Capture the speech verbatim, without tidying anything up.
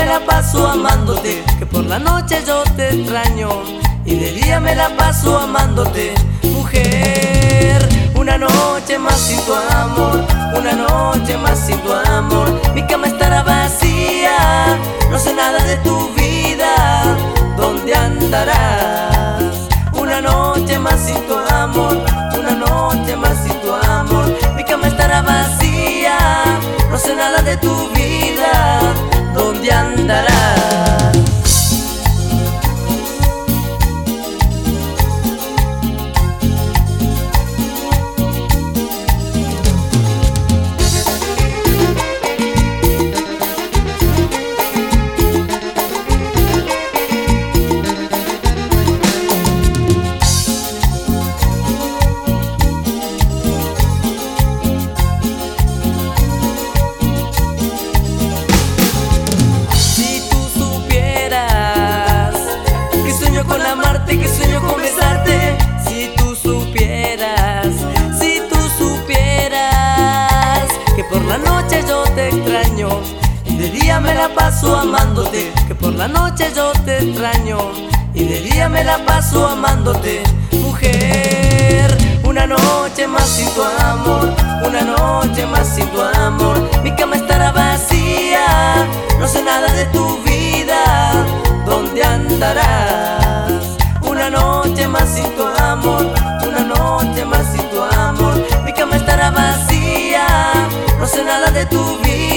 me la paso amándote, que por la noche yo te extraño y de día me la paso amándote. Mujer, una noche más sin tu amor, una noche más sin tu amor, mi cama estará vacía, no sé nada de tu vida, ¿dónde andarás? Una noche más sin tu amor, una noche más sin tu amor, mi cama estará vacía, no sé nada de tu vida, ¿dónde andarás? Con amarte, que sueño con besarte. Si tú supieras, si tú supieras que por la noche yo te extraño y de día me la paso amándote, que por la noche yo te extraño y de día me la paso amándote. Mujer, una noche más sin tu amor, una noche más sin tu amor, mi cama estará vacía, no sé nada de tu vida, ¿dónde andarás? Una noche más sin tu amor, una noche más sin tu amor, mi cama estará vacía, no sé nada de tu vida.